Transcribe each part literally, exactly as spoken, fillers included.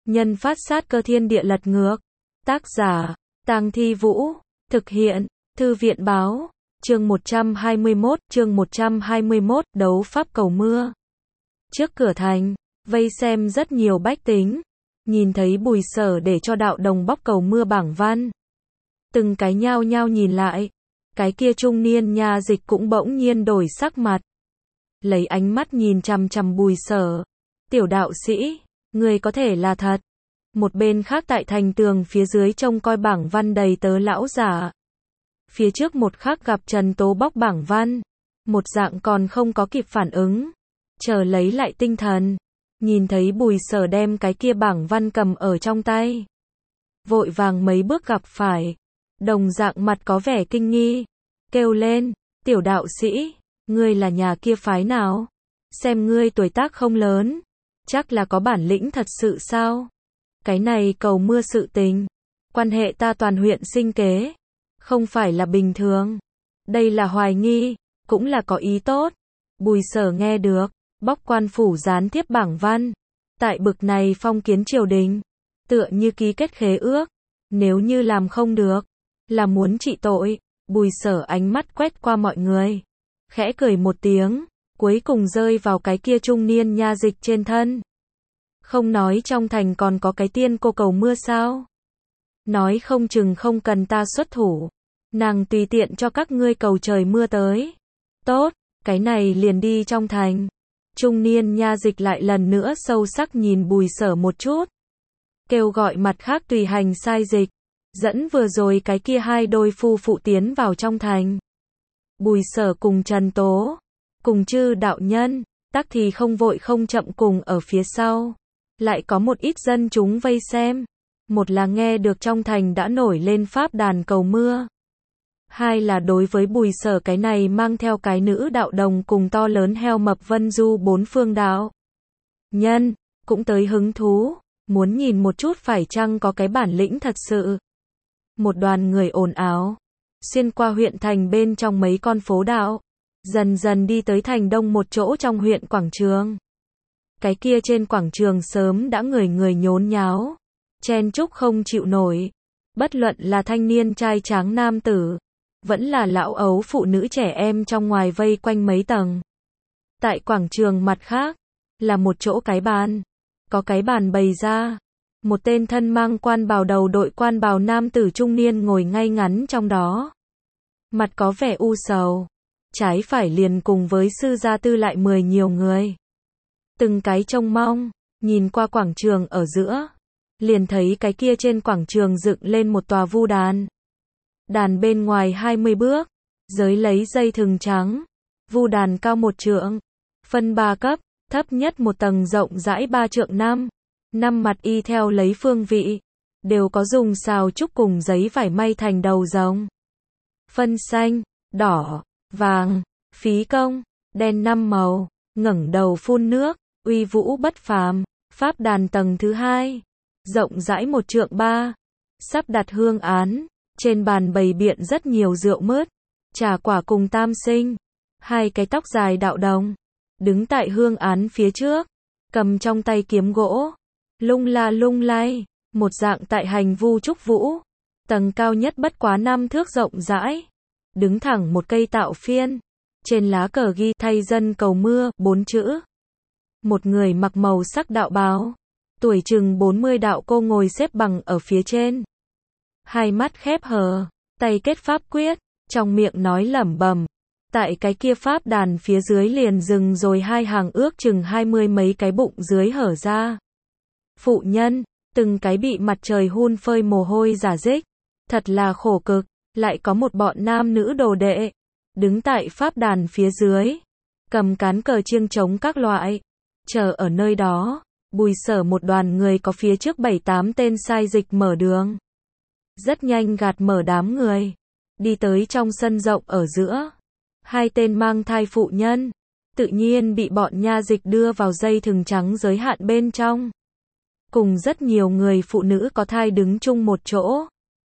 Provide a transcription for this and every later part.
Nhân phát sát cơ thiên địa lật ngược. Tác giả, Tang Thi Vũ. Thực hiện, Thư viện báo. Chương một trăm hai mươi mốt, chương một trăm hai mươi mốt, đấu pháp cầu mưa. Trước cửa thành, vây xem rất nhiều bách tính. Nhìn thấy Bùi Sở để cho đạo đồng bóc cầu mưa bảng văn. Từng cái nhao nhao nhìn lại. Cái kia trung niên nha dịch cũng bỗng nhiên đổi sắc mặt. Lấy ánh mắt nhìn chằm chằm Bùi Sở. Tiểu đạo sĩ, người có thể là thật. Một bên khác tại thành tường phía dưới trông coi bảng văn đầy tớ lão giả. Phía trước một khắc gặp Trần Tố bóc bảng văn. Một dạng còn không có kịp phản ứng. Chờ lấy lại tinh thần. Nhìn thấy Bùi Sở đem cái kia bảng văn cầm ở trong tay. Vội vàng mấy bước gặp phải. Đồng dạng mặt có vẻ kinh nghi. Kêu lên, tiểu đạo sĩ, ngươi là nhà kia phái nào? Xem ngươi tuổi tác không lớn. Chắc là có bản lĩnh thật sự sao? Cái này cầu mưa sự tình. Quan hệ ta toàn huyện sinh kế. Không phải là bình thường. Đây là hoài nghi, cũng là có ý tốt. Bùi Sở nghe được, bóc quan phủ gián tiếp bảng văn. Tại bực này phong kiến triều đình. Tựa như ký kết khế ước. Nếu như làm không được, là muốn trị tội. Bùi Sở ánh mắt quét qua mọi người. Khẽ cười một tiếng, cuối cùng rơi vào cái kia trung niên nha dịch trên thân. Không nói trong thành còn có cái tiên cô cầu mưa sao? Nói không chừng không cần ta xuất thủ. Nàng tùy tiện cho các ngươi cầu trời mưa tới. Tốt, cái này liền đi trong thành. Trung niên nha dịch lại lần nữa sâu sắc nhìn Bùi Sở một chút. Kêu gọi mặt khác tùy hành sai dịch. Dẫn vừa rồi cái kia hai đôi phu phụ tiến vào trong thành. Bùi Sở cùng Trần Tố. Cùng chư đạo nhân. Tắc thì không vội không chậm cùng ở phía sau. Lại có một ít dân chúng vây xem. Một là nghe được trong thành đã nổi lên pháp đàn cầu mưa. Hai là đối với Bùi Sở cái này mang theo cái nữ đạo đồng cùng to lớn heo mập vân du bốn phương đạo. Nhân, cũng tới hứng thú, muốn nhìn một chút phải chăng có cái bản lĩnh thật sự. Một đoàn người ồn ào, xuyên qua huyện thành bên trong mấy con phố đạo, dần dần đi tới thành đông một chỗ trong huyện quảng trường. Cái kia trên quảng trường sớm đã người người nhốn nháo, chen chúc không chịu nổi. Bất luận là thanh niên trai tráng nam tử, vẫn là lão ấu phụ nữ trẻ em trong ngoài vây quanh mấy tầng. Tại quảng trường mặt khác, là một chỗ cái bàn. Có cái bàn bày ra. Một tên thân mang quan bào đầu đội quan bào nam tử trung niên ngồi ngay ngắn trong đó. Mặt có vẻ u sầu. Trái phải liền cùng với sư gia tư lại mười nhiều người. Từng cái trông mong, nhìn qua quảng trường ở giữa. Liền thấy cái kia trên quảng trường dựng lên một tòa vu đàn. Đàn bên ngoài hai mươi bước, giới lấy dây thừng trắng. Vu đàn cao một trượng, phân ba cấp, thấp nhất một tầng rộng rãi ba trượng năm. Năm mặt y theo lấy phương vị, đều có dùng xào trúc cùng giấy vải may thành đầu rồng. Phân xanh, đỏ, vàng, phí công, đen năm màu, ngẩng đầu phun nước, uy vũ bất phàm. Pháp đàn tầng thứ hai, rộng rãi một trượng ba, sắp đặt hương án. Trên bàn bày biện rất nhiều rượu mứt, trà quả cùng tam sinh. Hai cái tóc dài đạo đồng, đứng tại hương án phía trước, cầm trong tay kiếm gỗ, lung la lung lay, một dạng tại hành vu trúc vũ. Tầng cao nhất bất quá năm thước rộng rãi, đứng thẳng một cây tạo phiên. Trên lá cờ ghi thay dân cầu mưa, bốn chữ. Một người mặc màu sắc đạo bào, tuổi chừng bốn mươi đạo cô ngồi xếp bằng ở phía trên. Hai mắt khép hờ, tay kết pháp quyết, trong miệng nói lẩm bẩm. Tại cái kia pháp đàn phía dưới liền dừng rồi hai hàng ước chừng hai mươi mấy cái bụng dưới hở ra. Phụ nhân, từng cái bị mặt trời hun phơi mồ hôi rả rích, thật là khổ cực. Lại có một bọn nam nữ đồ đệ, đứng tại pháp đàn phía dưới, cầm cán cờ chiêng trống các loại, chờ ở nơi đó. Bùi Sở một đoàn người có phía trước bảy tám tên sai dịch mở đường. Rất nhanh gạt mở đám người, đi tới trong sân rộng ở giữa. Hai tên mang thai phụ nhân, tự nhiên bị bọn nha dịch đưa vào dây thừng trắng giới hạn bên trong. Cùng rất nhiều người phụ nữ có thai đứng chung một chỗ.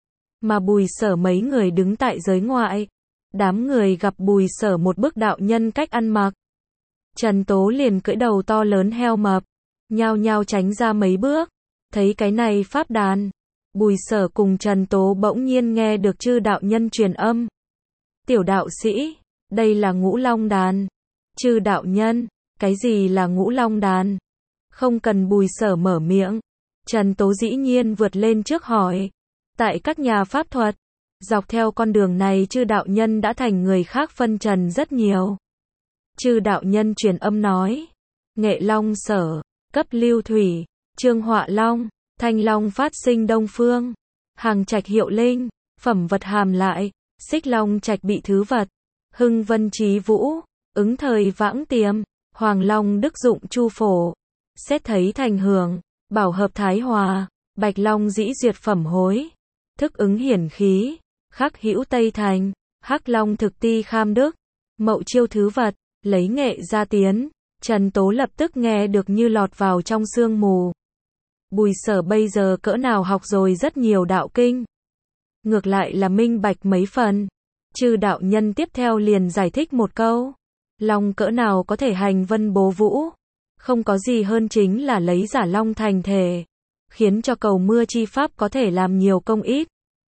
Mà Bùi Sở mấy người đứng tại giới ngoại. Đám người gặp Bùi Sở một bức đạo nhân cách ăn mặc. Trần Tố liền cưỡi đầu to lớn heo mập, nhao nhao tránh ra mấy bước. Thấy cái này pháp đàn, Bùi Sở cùng Trần Tố bỗng nhiên nghe được chư đạo nhân truyền âm. Tiểu đạo sĩ, đây là Ngũ Long đàn. Chư đạo nhân, cái gì là Ngũ Long đàn? Không cần Bùi Sở mở miệng, Trần Tố dĩ nhiên vượt lên trước hỏi. Tại các nhà pháp thuật, dọc theo con đường này chư đạo nhân đã thành người khác phân trần rất nhiều. Chư đạo nhân truyền âm nói, Nghệ Long Sở, cấp Lưu Thủy, Trương Họa Long, Thanh Long phát sinh Đông Phương, Hàng Trạch hiệu linh, phẩm vật hàm lại, Xích Long Trạch bị thứ vật, Hưng Vân Trí Vũ, ứng thời vãng tiềm, Hoàng Long đức dụng chu phổ, xét thấy thành hưởng, bảo hợp thái hòa, Bạch Long dĩ duyệt phẩm hối, thức ứng hiển khí, Khắc hữu Tây Thành, Hắc Long thực ti kham đức, Mậu chiêu thứ vật, lấy nghệ ra tiến. Trần Tố lập tức nghe được như lọt vào trong sương mù. Bùi Sở bây giờ cỡ nào học rồi rất nhiều đạo kinh. Ngược lại là minh bạch mấy phần. Chư đạo nhân tiếp theo liền giải thích một câu. Long cỡ nào có thể hành vân bố vũ. Không có gì hơn chính là lấy giả long thành thể. Khiến cho cầu mưa chi pháp có thể làm nhiều công ít.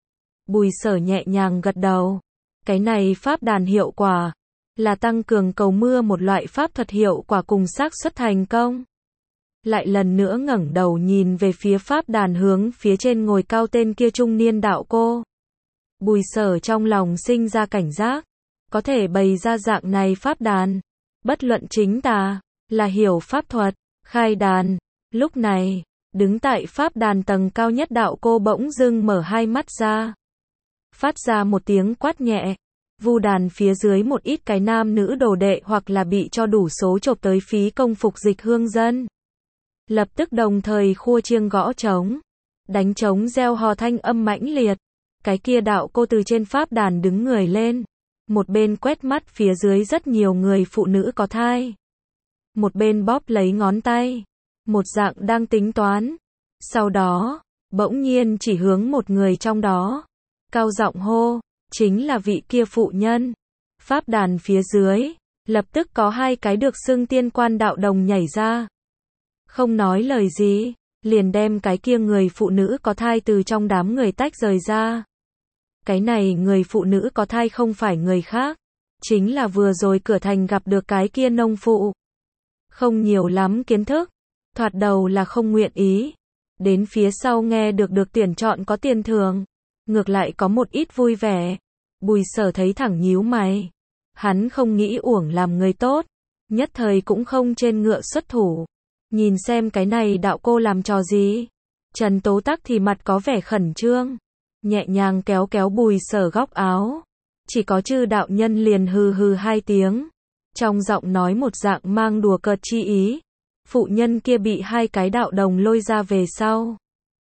Bùi Sở nhẹ nhàng gật đầu. Cái này pháp đàn hiệu quả. Là tăng cường cầu mưa một loại pháp thuật hiệu quả cùng xác suất thành công. Lại lần nữa ngẩng đầu nhìn về phía pháp đàn hướng phía trên ngồi cao tên kia trung niên đạo cô. Bùi Sở trong lòng sinh ra cảnh giác. Có thể bày ra dạng này pháp đàn. Bất luận chính tà, là hiểu pháp thuật, khai đàn. Lúc này, đứng tại pháp đàn tầng cao nhất đạo cô bỗng dưng mở hai mắt ra. Phát ra một tiếng quát nhẹ. Vu đàn phía dưới một ít cái nam nữ đồ đệ hoặc là bị cho đủ số chộp tới phí công phục dịch hương dân. Lập tức đồng thời khua chiêng gõ trống, đánh trống reo hò thanh âm mãnh liệt. Cái kia đạo cô từ trên pháp đàn đứng người lên, một bên quét mắt phía dưới rất nhiều người phụ nữ có thai, một bên bóp lấy ngón tay, một dạng đang tính toán. Sau đó, bỗng nhiên chỉ hướng một người trong đó, cao giọng hô. Chính là vị kia phụ nhân. Pháp đàn phía dưới, lập tức có hai cái được xưng tiên quan đạo đồng nhảy ra. Không nói lời gì, liền đem cái kia người phụ nữ có thai từ trong đám người tách rời ra. Cái này người phụ nữ có thai không phải người khác, chính là vừa rồi cửa thành gặp được cái kia nông phụ. Không nhiều lắm kiến thức, thoạt đầu là không nguyện ý. Đến phía sau nghe được được tuyển chọn có tiền thưởng, ngược lại có một ít vui vẻ. Bùi Sở thấy thẳng nhíu mày. Hắn không nghĩ uổng làm người tốt, nhất thời cũng không trên ngựa xuất thủ. Nhìn xem cái này đạo cô làm trò gì. Trần Tố Tắc thì mặt có vẻ khẩn trương, nhẹ nhàng kéo kéo Bùi Sở góc áo. Chỉ có chư đạo nhân liền hừ hừ hai tiếng, trong giọng nói một dạng mang đùa cợt chi ý. Phụ nhân kia bị hai cái đạo đồng lôi ra về sau,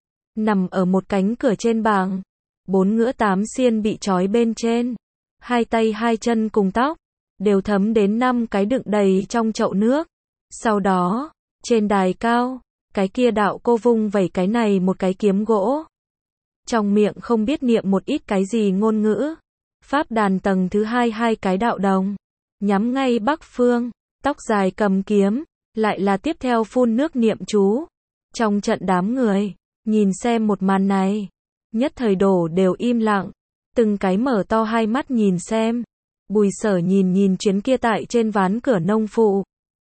nằm ở một cánh cửa trên bảng. Bốn ngựa tám xiên bị trói bên trên, hai tay hai chân cùng tóc, đều thấm đến năm cái đựng đầy trong chậu nước. Sau đó, trên đài cao, cái kia đạo cô vung vẩy cái này một cái kiếm gỗ. Trong miệng không biết niệm một ít cái gì ngôn ngữ. Pháp đàn tầng thứ hai hai cái đạo đồng, nhắm ngay bắc phương, tóc dài cầm kiếm, lại là tiếp theo phun nước niệm chú. Trong trận đám người, nhìn xem một màn này. Nhất thời đổ đều im lặng, từng cái mở to hai mắt nhìn xem. Bùi Sở nhìn nhìn chuyến kia tại trên ván cửa nông phụ.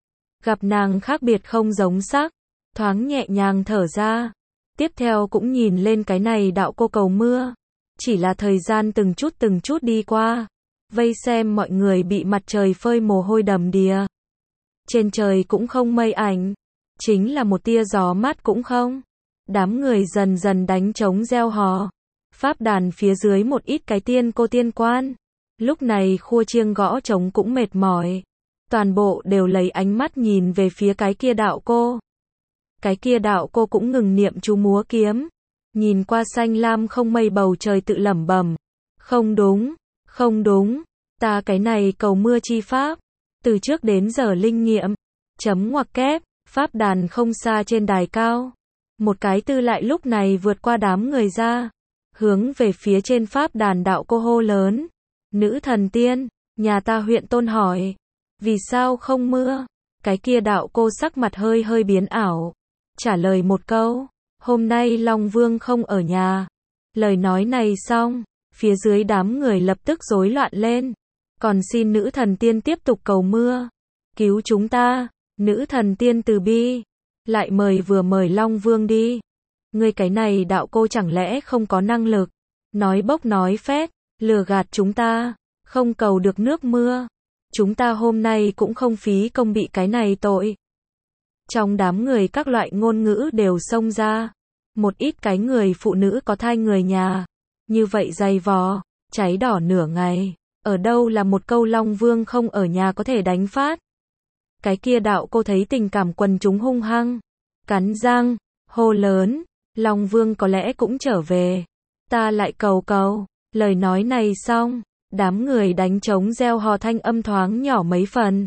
Gặp nàng khác biệt không giống sắc, thoáng nhẹ nhàng thở ra. Tiếp theo cũng nhìn lên cái này đạo cô cầu mưa. Chỉ là thời gian từng chút từng chút đi qua. Vây xem mọi người bị mặt trời phơi mồ hôi đầm đìa. Trên trời cũng không mây ảnh, chính là một tia gió mát cũng không. Đám người dần dần đánh trống reo hò. Pháp đàn phía dưới một ít cái tiên cô tiên quan. Lúc này khua chiêng gõ trống cũng mệt mỏi. Toàn bộ đều lấy ánh mắt nhìn về phía cái kia đạo cô. Cái kia đạo cô cũng ngừng niệm chú múa kiếm. Nhìn qua xanh lam không mây bầu trời tự lẩm bẩm. Không đúng, không đúng. Ta cái này cầu mưa chi pháp. Từ trước đến giờ linh nghiệm. Chấm ngoặc kép. Pháp đàn không xa trên đài cao. Một cái tư lại lúc này vượt qua đám người ra, hướng về phía trên pháp đàn đạo cô hô lớn. Nữ thần tiên, nhà ta huyện tôn hỏi, vì sao không mưa? Cái kia đạo cô sắc mặt hơi hơi biến ảo, trả lời một câu, hôm nay Long Vương không ở nhà. Lời nói này xong, phía dưới đám người lập tức rối loạn lên. Còn xin nữ thần tiên tiếp tục cầu mưa. Cứu chúng ta, nữ thần tiên từ bi. Lại mời vừa mời Long Vương đi. Ngươi cái này đạo cô chẳng lẽ không có năng lực. Nói bốc nói phét, lừa gạt chúng ta. Không cầu được nước mưa. Chúng ta hôm nay cũng không phí công bị cái này tội. Trong đám người các loại ngôn ngữ đều xông ra. Một ít cái người phụ nữ có thai người nhà. Như vậy dày vò, cháy đỏ nửa ngày. Ở đâu là một câu Long Vương không ở nhà có thể đánh phát. Cái kia đạo cô thấy tình cảm quần chúng hung hăng. Cắn răng, hô lớn. Long Vương có lẽ cũng trở về. Ta lại cầu cầu. Lời nói này xong. Đám người đánh trống reo hò thanh âm thoáng nhỏ mấy phần.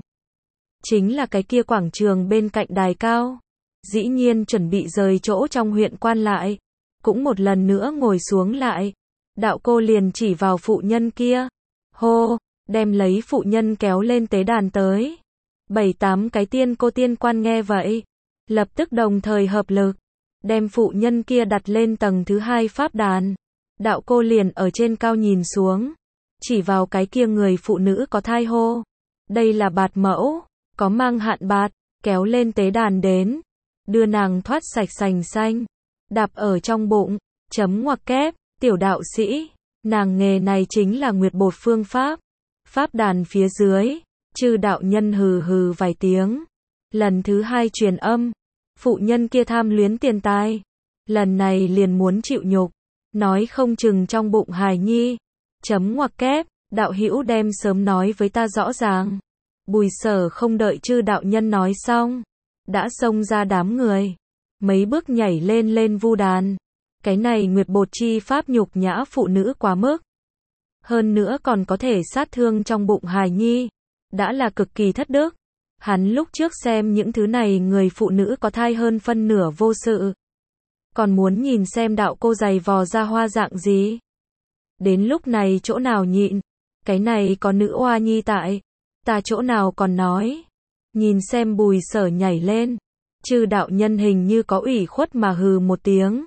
Chính là cái kia quảng trường bên cạnh đài cao. Dĩ nhiên chuẩn bị rời chỗ trong huyện quan lại. Cũng một lần nữa ngồi xuống lại. Đạo cô liền chỉ vào phụ nhân kia. Hô, đem lấy phụ nhân kéo lên tế đàn tới. Bảy tám cái tiên cô tiên quan nghe vậy. Lập tức đồng thời hợp lực. Đem phụ nhân kia đặt lên tầng thứ hai pháp đàn. Đạo cô liền ở trên cao nhìn xuống. Chỉ vào cái kia người phụ nữ có thai hô. Đây là bạt mẫu, có mang hạn bạt, kéo lên tế đàn đến. Đưa nàng thoát sạch sành xanh. Đạp ở trong bụng, chấm ngoặc kép, tiểu đạo sĩ. Nàng nghề này chính là nguyệt bột phương pháp. Pháp đàn phía dưới, chư đạo nhân hừ hừ vài tiếng. Lần thứ hai truyền âm. Phụ nhân kia tham luyến tiền tài. Lần này liền muốn chịu nhục. Nói không chừng trong bụng hài nhi. Chấm ngoặc kép, đạo hữu đem sớm nói với ta rõ ràng. Bùi Sở không đợi chư đạo nhân nói xong. Đã xông ra đám người. Mấy bước nhảy lên lên vu đàn. Cái này nguyệt bột chi pháp nhục nhã phụ nữ quá mức. Hơn nữa còn có thể sát thương trong bụng hài nhi. Đã là cực kỳ thất đức. Hắn lúc trước xem những thứ này người phụ nữ có thai hơn phân nửa vô sự. Còn muốn nhìn xem đạo cô giày vò ra hoa dạng gì. Đến lúc này chỗ nào nhịn. Cái này có nữ oa nhi tại. Ta chỗ nào còn nói. Nhìn xem Bùi Sở nhảy lên. Chư đạo nhân hình như có ủy khuất mà hừ một tiếng.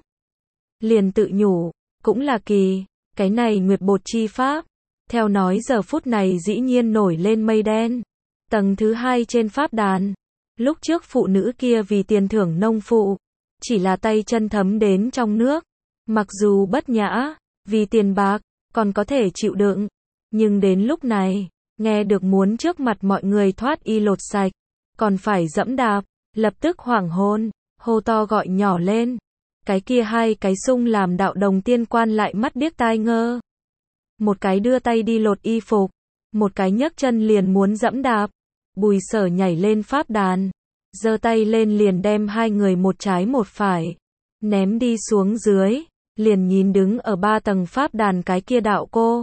Liền tự nhủ. Cũng là kỳ. Cái này nguyệt bột chi pháp. Theo nói giờ phút này dĩ nhiên nổi lên mây đen. Tầng thứ hai trên pháp đàn. Lúc trước phụ nữ kia vì tiền thưởng nông phụ. Chỉ là tay chân thấm đến trong nước. Mặc dù bất nhã. Vì tiền bạc. Còn có thể chịu đựng. Nhưng đến lúc này. Nghe được muốn trước mặt mọi người thoát y lột sạch. Còn phải dẫm đạp. Lập tức hoảng hồn. Hô to gọi nhỏ lên. Cái kia hai cái sung làm đạo đồng tiên quan lại mắt điếc tai ngơ. Một cái đưa tay đi lột y phục. Một cái nhấc chân liền muốn dẫm đạp. Bùi Sở nhảy lên pháp đàn. Giơ tay lên liền đem hai người một trái một phải. Ném đi xuống dưới. Liền nhìn đứng ở ba tầng pháp đàn cái kia đạo cô.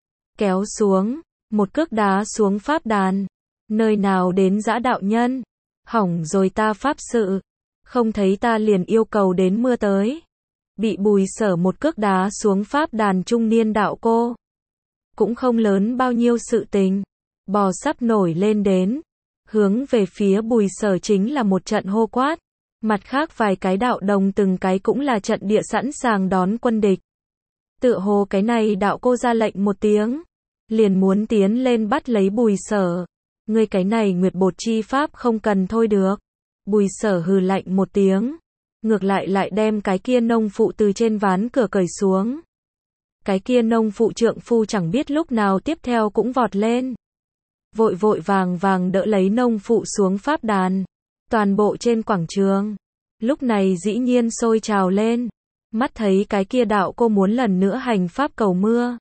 Kéo xuống. Một cước đá xuống pháp đàn. Nơi nào đến dã đạo nhân. Hỏng rồi ta pháp sự. Không thấy ta liền yêu cầu đến mưa tới. Bị Bùi Sở một cước đá xuống pháp đàn trung niên đạo cô. Cũng không lớn bao nhiêu sự tình. Bò sắp nổi lên đến. Hướng về phía Bùi Sở chính là một trận hô quát. Mặt khác vài cái đạo đồng từng cái cũng là trận địa sẵn sàng đón quân địch. Tựa hồ cái này đạo cô ra lệnh một tiếng. Liền muốn tiến lên bắt lấy Bùi Sở. Ngươi cái này nguyệt bột chi pháp không cần thôi được. Bùi Sở hừ lạnh một tiếng. Ngược lại lại đem cái kia nông phụ từ trên ván cửa cởi xuống. Cái kia nông phụ trượng phu chẳng biết lúc nào tiếp theo cũng vọt lên. Vội vội vàng vàng đỡ lấy nông phụ xuống pháp đàn. Toàn bộ trên quảng trường. Lúc này dĩ nhiên sôi trào lên. Mắt thấy cái kia đạo cô muốn lần nữa hành pháp cầu mưa.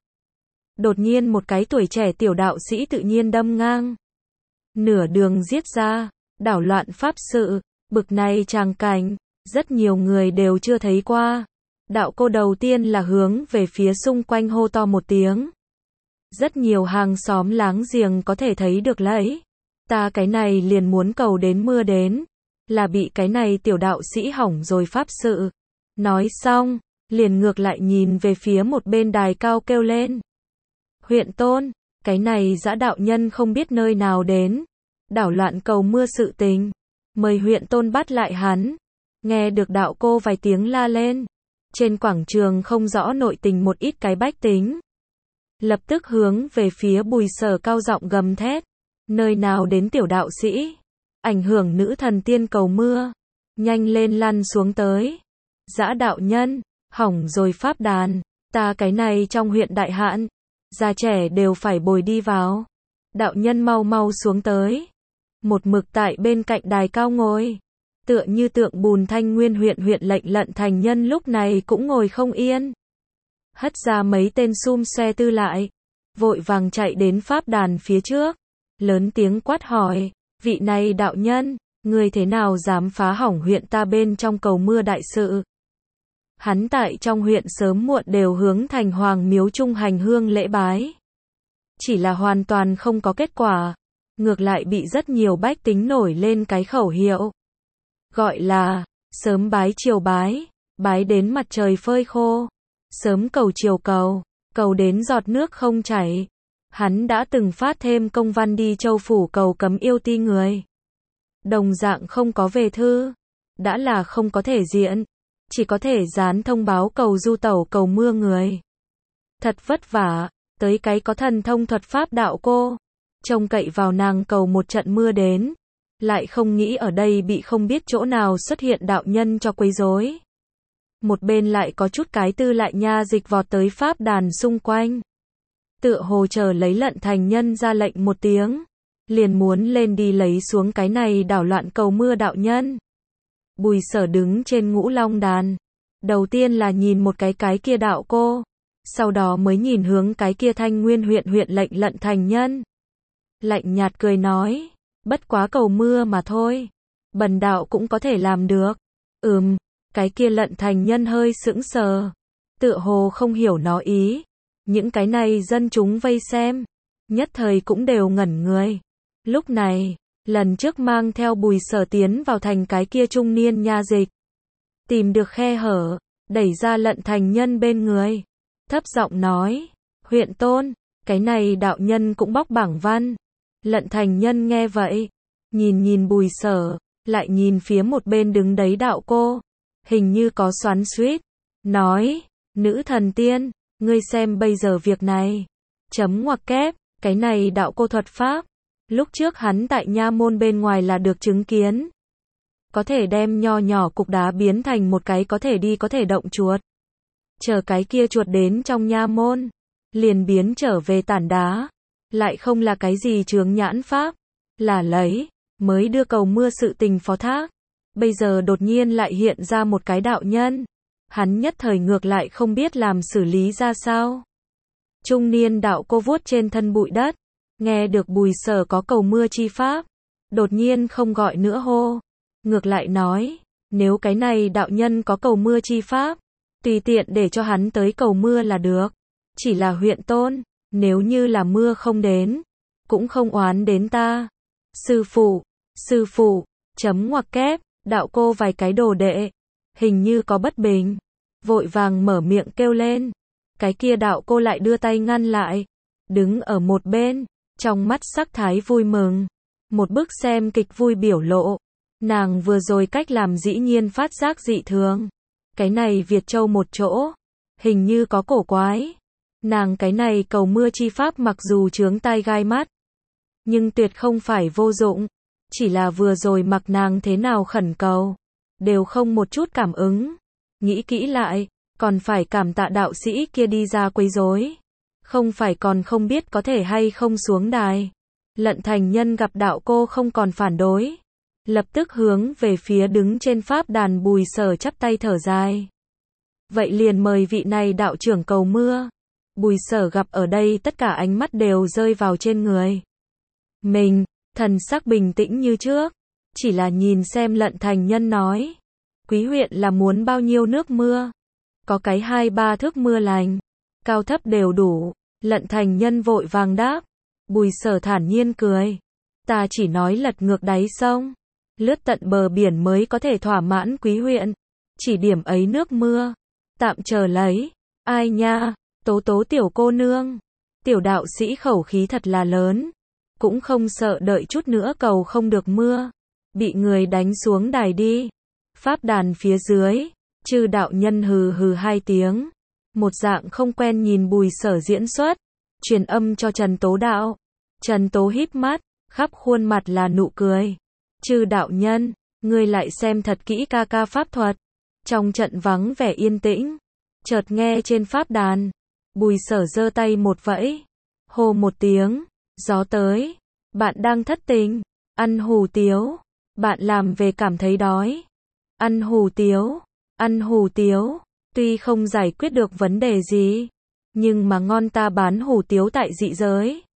Đột nhiên một cái tuổi trẻ tiểu đạo sĩ tự nhiên đâm ngang. Nửa đường giết ra. Đảo loạn pháp sự. Bực này tràng cảnh. Rất nhiều người đều chưa thấy qua. Đạo cô đầu tiên là hướng về phía xung quanh hô to một tiếng. Rất nhiều hàng xóm láng giềng có thể thấy được lấy. Ta cái này liền muốn cầu đến mưa đến. Là bị cái này tiểu đạo sĩ hỏng rồi pháp sự. Nói xong, liền ngược lại nhìn về phía một bên đài cao kêu lên. Huyện Tôn, cái này dã đạo nhân không biết nơi nào đến. Đảo loạn cầu mưa sự tình. Mời huyện Tôn bắt lại hắn. Nghe được đạo cô vài tiếng la lên. Trên quảng trường không rõ nội tình một ít cái bách tính. Lập tức hướng về phía Bùi Sở cao giọng gầm thét. Nơi nào đến tiểu đạo sĩ? Ảnh hưởng nữ thần tiên cầu mưa. Nhanh lên lăn xuống tới. Dã đạo nhân, hỏng rồi pháp đàn. Ta cái này trong huyện đại hạn. Già trẻ đều phải bồi đi vào. Đạo nhân mau mau xuống tới. Một mực tại bên cạnh đài cao ngồi. Tựa như tượng bùn Thanh Nguyên huyện huyện lệnh Lận Thành Nhân lúc này cũng ngồi không yên. Hất ra mấy tên xum xe tư lại. Vội vàng chạy đến pháp đàn phía trước. Lớn tiếng quát hỏi. Vị này đạo nhân, người thế nào dám phá hỏng huyện ta bên trong cầu mưa đại sự? Hắn tại trong huyện sớm muộn đều hướng thành hoàng miếu trung hành hương lễ bái. Chỉ là hoàn toàn không có kết quả. Ngược lại bị rất nhiều bách tính nổi lên cái khẩu hiệu. Gọi là, sớm bái chiều bái, bái đến mặt trời phơi khô. Sớm cầu chiều cầu, cầu đến giọt nước không chảy. Hắn đã từng phát thêm công văn đi châu phủ cầu cấm yêu ti người. Đồng dạng không có về thư. Đã là không có thể diện. Chỉ có thể dán thông báo cầu du tẩu cầu mưa người. Thật vất vả, tới cái có thần thông thuật pháp đạo cô. Trông cậy vào nàng cầu một trận mưa đến. Lại không nghĩ ở đây bị không biết chỗ nào xuất hiện đạo nhân cho quấy rối. Một bên lại có chút cái tư lại nha dịch vọt tới pháp đàn xung quanh. Tựa hồ chờ lấy Lận Thành Nhân ra lệnh một tiếng. Liền muốn lên đi lấy xuống cái này đảo loạn cầu mưa đạo nhân. Bùi Sở đứng trên ngũ long đàn. Đầu tiên là nhìn một cái cái kia đạo cô. Sau đó mới nhìn hướng cái kia Thanh Nguyên huyện huyện lệnh Lận Thành Nhân. Lạnh nhạt cười nói. Bất quá cầu mưa mà thôi. Bần đạo cũng có thể làm được. Ừm, cái kia Lận Thành Nhân hơi sững sờ. Tựa hồ không hiểu nó ý. Những cái này dân chúng vây xem. Nhất thời cũng đều ngẩn người. Lúc này, lần trước mang theo Bùi Sở tiến vào thành cái kia trung niên nha dịch. Tìm được khe hở, đẩy ra Lận Thành Nhân bên người. Thấp giọng nói, huyện tôn, cái này đạo nhân cũng bóc bảng văn. Lận Thành Nhân nghe vậy, nhìn nhìn Bùi Sở, lại nhìn phía một bên đứng đấy đạo cô. Hình như có xoắn xuýt, nói, nữ thần tiên, ngươi xem bây giờ việc này. Chấm ngoặc kép, cái này đạo cô thuật pháp. Lúc trước hắn tại nha môn bên ngoài là được chứng kiến. Có thể đem nho nhỏ cục đá biến thành một cái có thể đi có thể động chuột. Chờ cái kia chuột đến trong nha môn. Liền biến trở về tản đá. Lại không là cái gì chướng nhãn pháp. Là lấy, mới đưa cầu mưa sự tình phó thác. Bây giờ đột nhiên lại hiện ra một cái đạo nhân. Hắn nhất thời ngược lại không biết làm xử lý ra sao. Trung niên đạo cô vuốt trên thân bụi đất. Nghe được Bùi Sở có cầu mưa chi pháp. Đột nhiên không gọi nữa hô. Ngược lại nói, nếu cái này đạo nhân có cầu mưa chi pháp. Tùy tiện để cho hắn tới cầu mưa là được. Chỉ là huyện tôn, nếu như là mưa không đến. Cũng không oán đến ta. Sư phụ, sư phụ, chấm ngoặc kép, đạo cô vài cái đồ đệ. Hình như có bất bình. Vội vàng mở miệng kêu lên. Cái kia đạo cô lại đưa tay ngăn lại. Đứng ở một bên. Trong mắt sắc thái vui mừng. Một bức xem kịch vui biểu lộ. Nàng vừa rồi cách làm dĩ nhiên phát giác dị thường. Cái này Việt Châu một chỗ. Hình như có cổ quái. Nàng cái này cầu mưa chi pháp mặc dù chướng tai gai mắt. Nhưng tuyệt không phải vô dụng. Chỉ là vừa rồi mặc nàng thế nào khẩn cầu. Đều không một chút cảm ứng. Nghĩ kỹ lại. Còn phải cảm tạ đạo sĩ kia đi ra quấy rối. Không phải còn không biết có thể hay không xuống đài. Lận Thành Nhân gặp đạo cô không còn phản đối. Lập tức hướng về phía đứng trên pháp đàn Bùi Sở chắp tay thở dài. Vậy liền mời vị này đạo trưởng cầu mưa. Bùi Sở gặp ở đây tất cả ánh mắt đều rơi vào trên người. Mình, thần sắc bình tĩnh như trước. Chỉ là nhìn xem Lận Thành Nhân nói. Quý huyện là muốn bao nhiêu nước mưa. Có cái hai ba thước mưa lành. Cao thấp đều đủ. Lận Thành Nhân vội vàng đáp. Bùi Sở thản nhiên cười. Ta chỉ nói lật ngược đáy sông. Lướt tận bờ biển mới có thể thỏa mãn quý huyện. Chỉ điểm ấy nước mưa. Tạm chờ lấy. Ai nha, tố tố tiểu cô nương. Tiểu đạo sĩ khẩu khí thật là lớn. Cũng không sợ đợi chút nữa cầu không được mưa. Bị người đánh xuống đài đi. Pháp đàn phía dưới, chư đạo nhân hừ hừ hai tiếng. Một dạng không quen nhìn Bùi Sở diễn xuất, truyền âm cho Trần Tố Đạo. Trần Tố híp mắt, khắp khuôn mặt là nụ cười. Chư đạo nhân, ngươi lại xem thật kỹ ca ca pháp thuật. Trong trận vắng vẻ yên tĩnh, chợt nghe trên pháp đàn, Bùi Sở giơ tay một vẫy, hô một tiếng, gió tới. Bạn đang thất tình, ăn hủ tiếu. Bạn làm về cảm thấy đói, ăn hủ tiếu, ăn hủ tiếu. Tuy không giải quyết được vấn đề gì, nhưng mà ngon ta bán hủ tiếu tại dị giới.